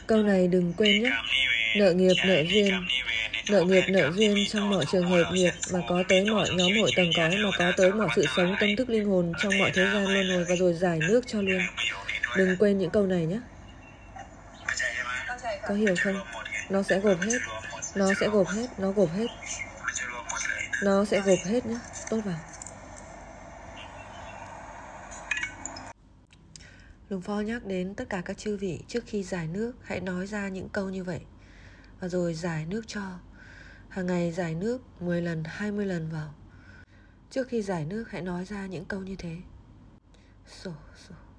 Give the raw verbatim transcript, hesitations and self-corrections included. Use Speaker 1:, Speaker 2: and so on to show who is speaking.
Speaker 1: Câu này đừng quên nhé. Nợ nghiệp nợ duyên. Nợ nghiệp nợ duyên trong mọi trường hợp nghiệp mà có tới mọi nhóm hội tầng cõi, mà có tới mọi sự sống tâm thức linh hồn trong mọi thế gian luân hồi, và rồi giải nước cho luôn. Đừng quên những câu này nhé. Có hiểu không? Nó sẽ gộp hết. Nó sẽ gộp hết. Nó gộp hết. Nó sẽ gộp hết nhé. Tốt vào. Luồng Pho nhắc đến tất cả các chư vị, trước khi giải nước hãy nói ra những câu như vậy, và rồi giải nước cho. Hàng ngày giải nước mười lần, hai mươi lần vào. Trước khi giải nước hãy nói ra những câu như thế. Sổ, sổ.